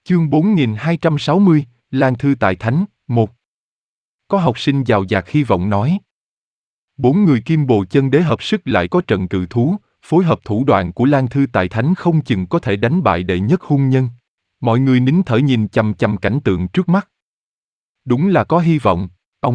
Chương 4260, Lan Thư tại Thánh, 1. Có học sinh giàu dạt hy vọng nói. 4 người Kim Bồ Chân Đế hợp sức lại có trận cự thú, phối hợp thủ đoạn của Lan Thư tại Thánh không chừng có thể đánh bại đệ nhất hung nhân. Mọi người nín thở nhìn chằm chằm cảnh tượng trước mắt. Đúng là có hy vọng.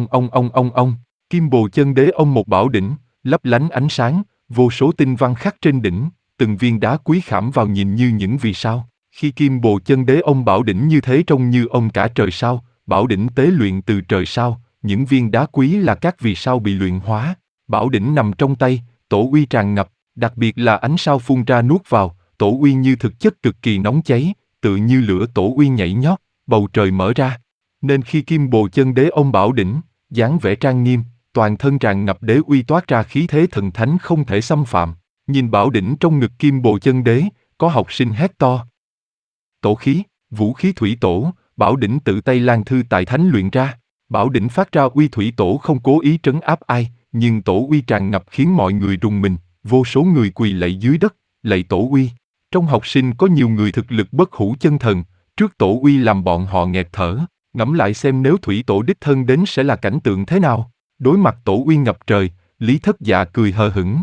Ông. Kim Bồ Chân Đế ôm một bảo đỉnh, lấp lánh ánh sáng, vô số tinh văn khắc trên đỉnh, từng viên đá quý khảm vào nhìn như những vì sao. Khi Kim Bồ Chân Đế ôm bảo đỉnh như thế trông như ôm cả trời sao, bảo đỉnh tế luyện từ trời sao, những viên đá quý là các vì sao bị luyện hóa. Bảo đỉnh nằm trong tay, tổ uy tràn ngập, đặc biệt là ánh sao phun ra nuốt vào, tổ uy như thực chất cực kỳ nóng cháy, tự như lửa tổ uy nhảy nhót, bầu trời mở ra. Nên khi Kim Bồ Chân Đế ôm bảo đỉnh, dáng vẻ trang nghiêm, toàn thân tràn ngập đế uy toát ra khí thế thần thánh không thể xâm phạm. Nhìn bảo đỉnh trong ngực Kim Bồ Chân Đế, có học sinh hét to. Tổ khí, vũ khí thủy tổ, bảo đỉnh tự tay Lan Thư tại Thánh luyện ra. Bảo đỉnh phát ra uy thủy tổ không cố ý trấn áp ai, nhưng tổ uy tràn ngập khiến mọi người rùng mình, vô số người quỳ lạy dưới đất, lạy tổ uy. Trong học sinh có nhiều người thực lực bất hủ chân thần, trước tổ uy làm bọn họ nghẹt thở, ngẫm lại xem nếu thủy tổ đích thân đến sẽ là cảnh tượng thế nào. Đối mặt tổ uy ngập trời, Lý Thất Dạ cười hờ hững.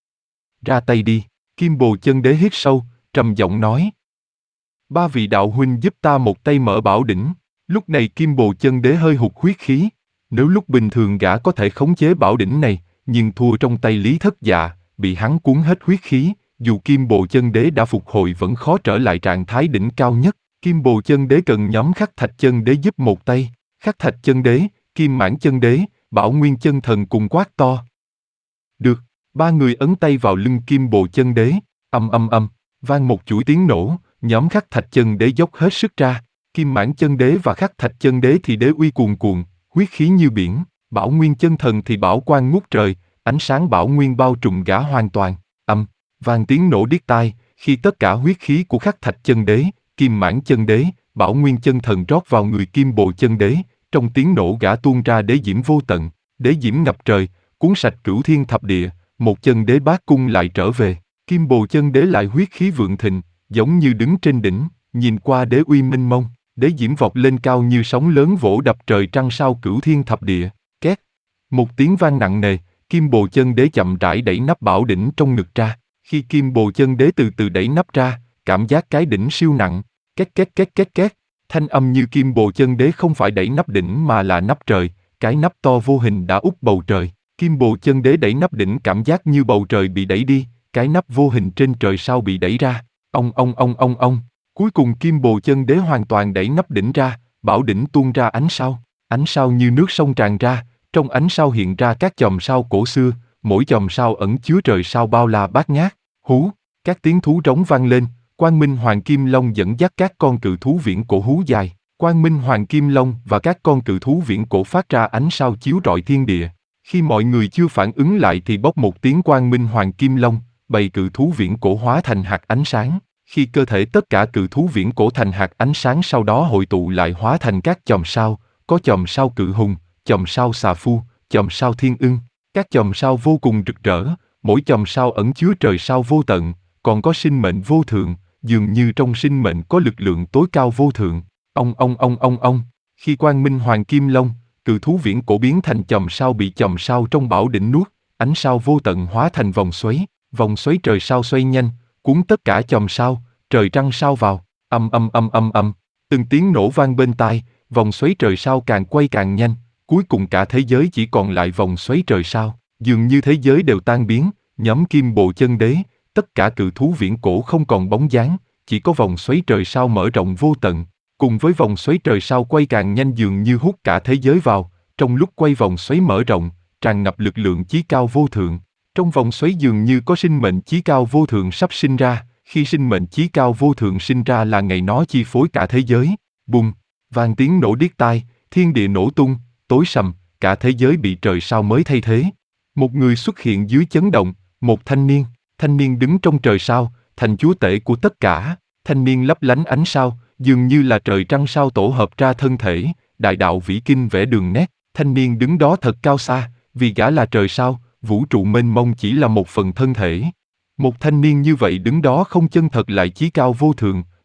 Ra tay đi, Kim Bồ Chân Đế hít sâu, trầm giọng nói. 3 vị đạo huynh giúp ta một tay mở bảo đỉnh. Lúc này Kim Bồ Chân Đế hơi hụt huyết khí. Nếu lúc bình thường gã có thể khống chế bảo đỉnh này, nhưng thua trong tay Lý Thất Dạ, bị hắn cuốn hết huyết khí, dù Kim Bồ Chân Đế đã phục hồi vẫn khó trở lại trạng thái đỉnh cao nhất. Kim Bồ Chân Đế cần nhóm Khắc Thạch Chân Đế giúp một tay. Khắc Thạch Chân Đế, Kim Mãn Chân Đế, Bảo Nguyên Chân Thần cùng quát to. Được, 3 người ấn tay vào lưng Kim Bồ Chân Đế, vang một chuỗi tiếng nổ, nhóm Khắc Thạch Chân Đế dốc hết sức ra. Kim Mãn Chân Đế và Khắc Thạch Chân Đế thì đế uy cuồn cuộn, huyết khí như biển, Bảo Nguyên Chân Thần thì bảo quang ngút trời, ánh sáng bảo nguyên bao trùm gã hoàn toàn. Vang tiếng nổ điếc tai, khi tất cả huyết khí của Khắc Thạch Chân Đế, Kim Mãn Chân Đế, Bảo Nguyên Chân Thần rót vào người Kim Bồ Chân Đế, trong tiếng nổ gã tuôn ra đế diễm vô tận, đế diễm ngập trời, cuốn sạch cửu thiên thập địa, một chân đế bát cung lại trở về. Kim Bồ Chân Đế lại huyết khí vượng thịnh, giống như đứng trên đỉnh, nhìn qua đế uy minh mông, đế diễm vọt lên cao như sóng lớn vỗ đập trời trăng sao cửu thiên thập địa. Két, một tiếng vang nặng nề, Kim Bồ Chân Đế chậm rãi đẩy nắp bảo đỉnh trong ngực ra. Khi Kim Bồ Chân Đế từ từ đẩy nắp ra, cảm giác cái đỉnh siêu nặng, két, thanh âm như Kim Bồ Chân Đế không phải đẩy nắp đỉnh mà là nắp trời, cái nắp to vô hình đã úp bầu trời. Kim Bồ Chân Đế đẩy nắp đỉnh cảm giác như bầu trời bị đẩy đi, cái nắp vô hình trên trời sao bị đẩy ra. Ông. Cuối cùng Kim Bồ Chân Đế hoàn toàn đẩy nắp đỉnh ra, bảo đỉnh tuôn ra ánh sao như nước sông tràn ra, trong ánh sao hiện ra các chòm sao cổ xưa, mỗi chòm sao ẩn chứa trời sao bao la bát ngát. Hú, các tiếng thú rống vang lên, Quang Minh Hoàng Kim Long dẫn dắt các con cự thú viễn cổ hú dài. Quang Minh Hoàng Kim Long và các con cự thú viễn cổ phát ra ánh sao chiếu rọi thiên địa. Khi mọi người chưa phản ứng lại thì bốc một tiếng Quang Minh Hoàng Kim Long, bầy cự thú viễn cổ hóa thành hạt ánh sáng. Khi cơ thể tất cả cự thú viễn cổ thành hạt ánh sáng sau đó hội tụ lại hóa thành các chòm sao, có chòm sao cự hùng, chòm sao xà phu, chòm sao thiên ưng. Các chòm sao vô cùng rực rỡ, mỗi chòm sao ẩn chứa trời sao vô tận, còn có sinh mệnh vô thượng, dường như trong sinh mệnh có lực lượng tối cao vô thượng. Ông. Khi Quang Minh Hoàng Kim Long, cự thú viễn cổ biến thành chòm sao bị chòm sao trong bảo đỉnh nuốt, ánh sao vô tận hóa thành vòng xoáy trời sao xoay nhanh, cuốn tất cả chòm sao, trời trăng sao vào. Từng tiếng nổ vang bên tai, vòng xoáy trời sao càng quay càng nhanh, cuối cùng cả thế giới chỉ còn lại vòng xoáy trời sao, dường như thế giới đều tan biến, nhóm Kim Bồ Chân Đế, tất cả cự thú viễn cổ không còn bóng dáng, chỉ có vòng xoáy trời sao mở rộng vô tận, cùng với vòng xoáy trời sao quay càng nhanh dường như hút cả thế giới vào, trong lúc quay vòng xoáy mở rộng, tràn ngập lực lượng chí cao vô thượng. Trong vòng xoáy dường như có sinh mệnh chí cao vô thượng sắp sinh ra, khi sinh mệnh chí cao vô thượng sinh ra là ngày nó chi phối cả thế giới. Bùng, vang tiếng nổ điếc tai, thiên địa nổ tung, tối sầm, cả thế giới bị trời sao mới thay thế. Một người xuất hiện dưới chấn động, một thanh niên đứng trong trời sao, thành chúa tể của tất cả. Thanh niên lấp lánh ánh sao, dường như là trời trăng sao tổ hợp ra thân thể, đại đạo vĩ kinh vẽ đường nét. Thanh niên đứng đó thật cao xa, vì gã là trời sao, vũ trụ mênh mông chỉ là một phần thân thể. Một thanh niên như vậy đứng đó không chân thật lại chí cao vô thượng,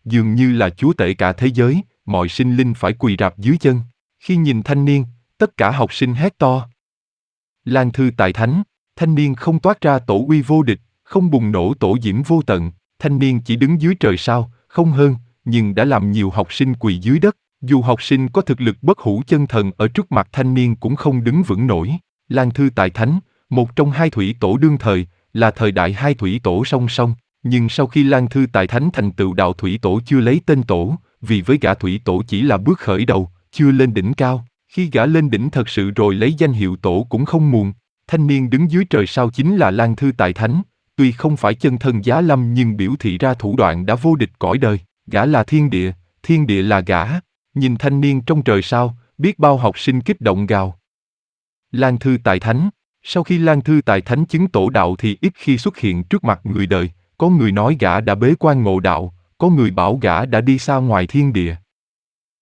dường như là chúa tể cả thế giới, mọi sinh linh phải quỳ rạp dưới chân. Khi nhìn thanh niên, tất cả học sinh hét to. Lan thư tại thánh, thanh niên không toát ra tổ uy vô địch, không bùng nổ tổ diễm vô tận, thanh niên chỉ đứng dưới trời sao, không hơn, nhưng đã làm nhiều học sinh quỳ dưới đất. Dù học sinh có thực lực bất hủ chân thần ở trước mặt thanh niên cũng không đứng vững nổi. Lan thư tại thánh, một trong hai thủy tổ đương thời, là thời đại hai thủy tổ song song. Nhưng sau khi Lan thư tại thánh thành tựu đạo thủy tổ chưa lấy tên tổ, vì với gã thủy tổ chỉ là bước khởi đầu, chưa lên đỉnh cao. Khi gã lên đỉnh thật sự rồi lấy danh hiệu tổ cũng không muộn. Thanh niên đứng dưới trời sao chính là Lan thư tại thánh, tuy không phải chân thân giá lâm nhưng biểu thị ra thủ đoạn đã vô địch cõi đời. Gã là thiên địa là gã. Nhìn thanh niên trong trời sao, biết bao học sinh kích động gào. Lan thư tại thánh. Sau khi Lan thư tại thánh chứng tổ đạo thì ít khi xuất hiện trước mặt người đời, có người nói gã đã bế quan ngộ đạo, có người bảo gã đã đi xa ngoài thiên địa.